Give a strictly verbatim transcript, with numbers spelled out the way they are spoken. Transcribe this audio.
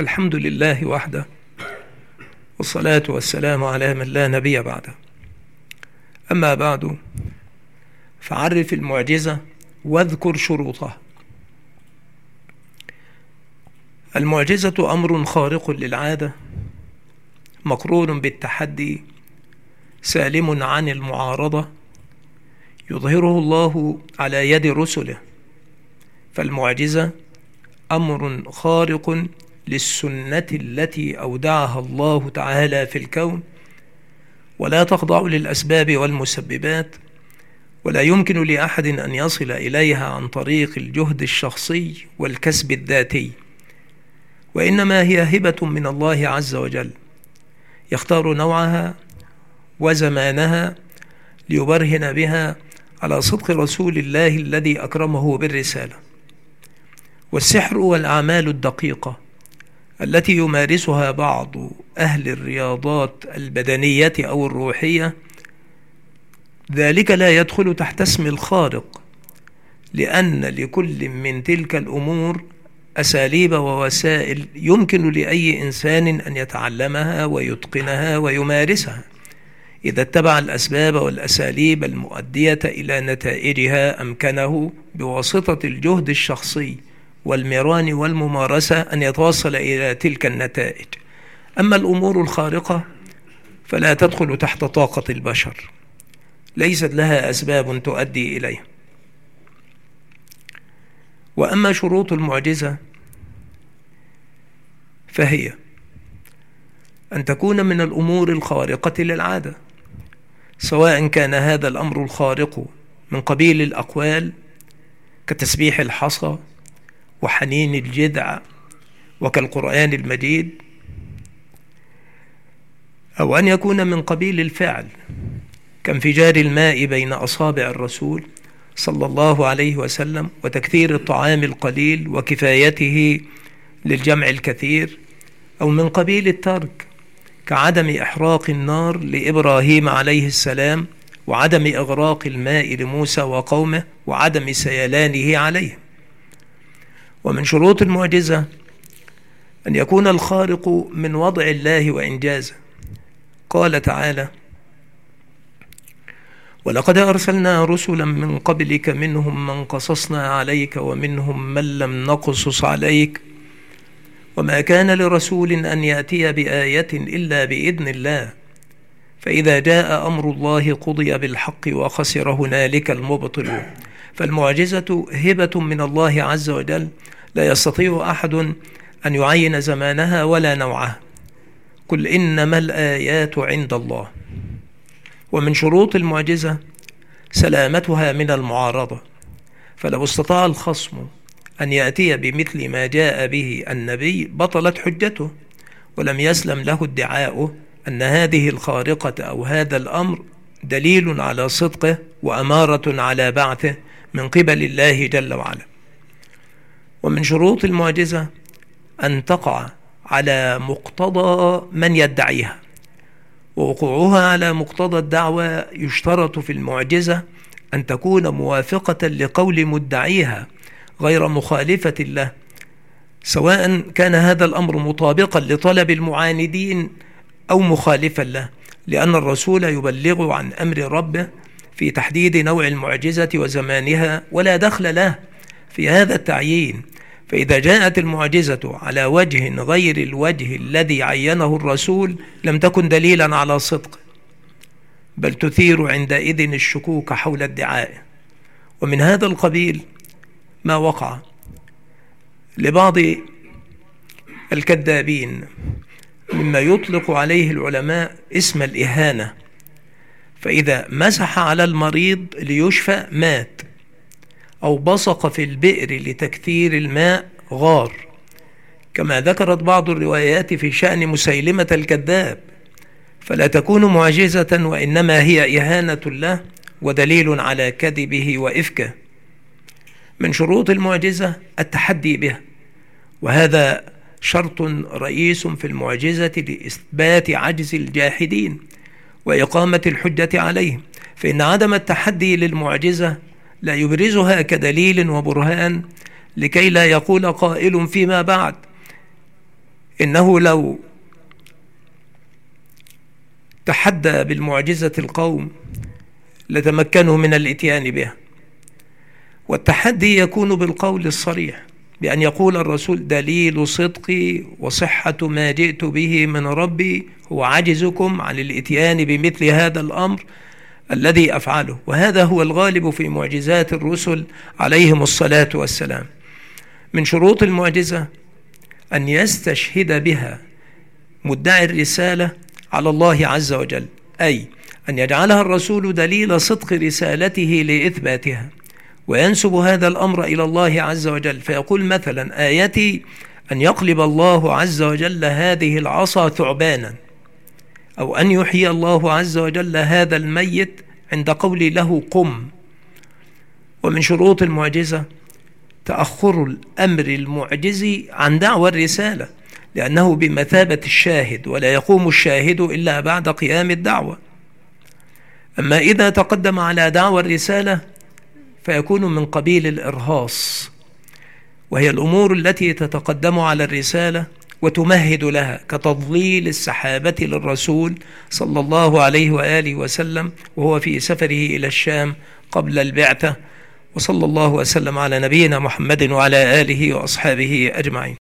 الحمد لله وحده، والصلاة والسلام على من لا نبي بعده. أما بعد، فعرف المعجزة واذكر شروطها. المعجزة أمر خارق للعادة، مقرون بالتحدي، سالم عن المعارضة، يظهره الله على يد رسله. فالمعجزة أمر خارق للسنة التي أودعها الله تعالى في الكون، ولا تخضع للأسباب والمسببات، ولا يمكن لأحد أن يصل إليها عن طريق الجهد الشخصي والكسب الذاتي، وإنما هي هبة من الله عز وجل، يختار نوعها وزمانها ليبرهن بها على صدق رسول الله الذي أكرمه بالرسالة. والسحر والأعمال الدقيقة التي يمارسها بعض أهل الرياضات البدنية أو الروحية، ذلك لا يدخل تحت اسم الخارق، لأن لكل من تلك الأمور أساليب ووسائل يمكن لأي إنسان أن يتعلمها ويتقنها ويمارسها إذا اتبع الأسباب والأساليب المؤدية إلى نتائجها. أمكنه بواسطة الجهد الشخصي والمران والممارسة أن يتوصل إلى تلك النتائج. أما الأمور الخارقة فلا تدخل تحت طاقة البشر، ليست لها أسباب تؤدي إليها. وأما شروط المعجزة فهي أن تكون من الأمور الخارقة للعادة، سواء كان هذا الأمر الخارق من قبيل الأقوال كتسبيح الحصى وحنين الجذع وكالقرآن المجيد، أو أن يكون من قبيل الفعل كانفجار الماء بين أصابع الرسول صلى الله عليه وسلم، وتكثير الطعام القليل وكفايته للجمع الكثير، أو من قبيل الترك كعدم إحراق النار لإبراهيم عليه السلام، وعدم إغراق الماء لموسى وقومه، وعدم سيلانه عليه. ومن شروط المعجزة أن يكون الخارق من وضع الله وإنجازه. قال تعالى: ولقد أرسلنا رسلا من قبلك منهم من قصصنا عليك ومنهم من لم نقصص عليك وما كان لرسول أن يأتي بآية إلا بإذن الله فإذا جاء أمر الله قضي بالحق وخسر هنالك المبطلون. فالمعجزة هبة من الله عز وجل، لا يستطيع أحد أن يعين زمانها ولا نوعها. قل إنما الآيات عند الله. ومن شروط المعجزة سلامتها من المعارضة، فلو استطاع الخصم أن يأتي بمثل ما جاء به النبي بطلت حجته، ولم يسلم له ادعاؤه أن هذه الخارقة أو هذا الأمر دليل على صدقه وأمارة على بعثه من قبل الله جل وعلا. ومن شروط المعجزة أن تقع على مقتضى من يدعيها، ووقوعها على مقتضى الدعوة يشترط في المعجزة أن تكون موافقة لقول مدعيها غير مخالفة له، سواء كان هذا الأمر مطابقا لطلب المعاندين أو مخالفا له، لأن الرسول يبلغ عن أمر ربه في تحديد نوع المعجزة وزمانها، ولا دخل له في هذا التعيين. فإذا جاءت المعجزة على وجه غير الوجه الذي عينه الرسول لم تكن دليلا على صدق، بل تثير عندئذ الشكوك حول ادعائه. ومن هذا القبيل ما وقع لبعض الكذابين مما يطلق عليه العلماء اسم الإهانة، فإذا مسح على المريض ليشفى مات، أو بصق في البئر لتكثير الماء غار، كما ذكرت بعض الروايات في شأن مسيلمة الكذاب، فلا تكون معجزة وإنما هي إهانة له ودليل على كذبه وإفكه. من شروط المعجزة التحدي بها، وهذا شرط رئيس في المعجزة لإثبات عجز الجاحدين وإقامة الحجة عليهم، فإن عدم التحدي للمعجزة لا يبرزها كدليل وبرهان لكي لا يقول قائل فيما بعد إنه لو تحدى بالمعجزة القوم لتمكنوا من الإتيان بها، والتحدي يكون بالقول الصريح بأن يقول الرسول: دليل صدقي وصحة ما جئت به من ربي هو عجزكم عن الإتيان بمثل هذا الأمر الذي أفعله. وهذا هو الغالب في معجزات الرسل عليهم الصلاة والسلام. من شروط المعجزة أن يستشهد بها مدعي الرسالة على الله عز وجل، أي أن يجعلها الرسول دليل صدق رسالته لإثباتها، وينسب هذا الأمر إلى الله عز وجل، فيقول مثلا: آيتي أن يقلب الله عز وجل هذه العصا ثعبانا، أو أن يحيي الله عز وجل هذا الميت عند قولي له قم. ومن شروط المعجزة تأخر الأمر المعجزي عن دعوى الرسالة، لأنه بمثابة الشاهد، ولا يقوم الشاهد إلا بعد قيام الدعوة. أما إذا تقدم على دعوى الرسالة فيكون من قبيل الإرهاص، وهي الأمور التي تتقدم على الرسالة وتمهد لها، كتضليل السحابة للرسول صلى الله عليه وآله وسلم وهو في سفره إلى الشام قبل البعثة. وصلى الله وسلم على نبينا محمد وعلى آله وأصحابه أجمعين.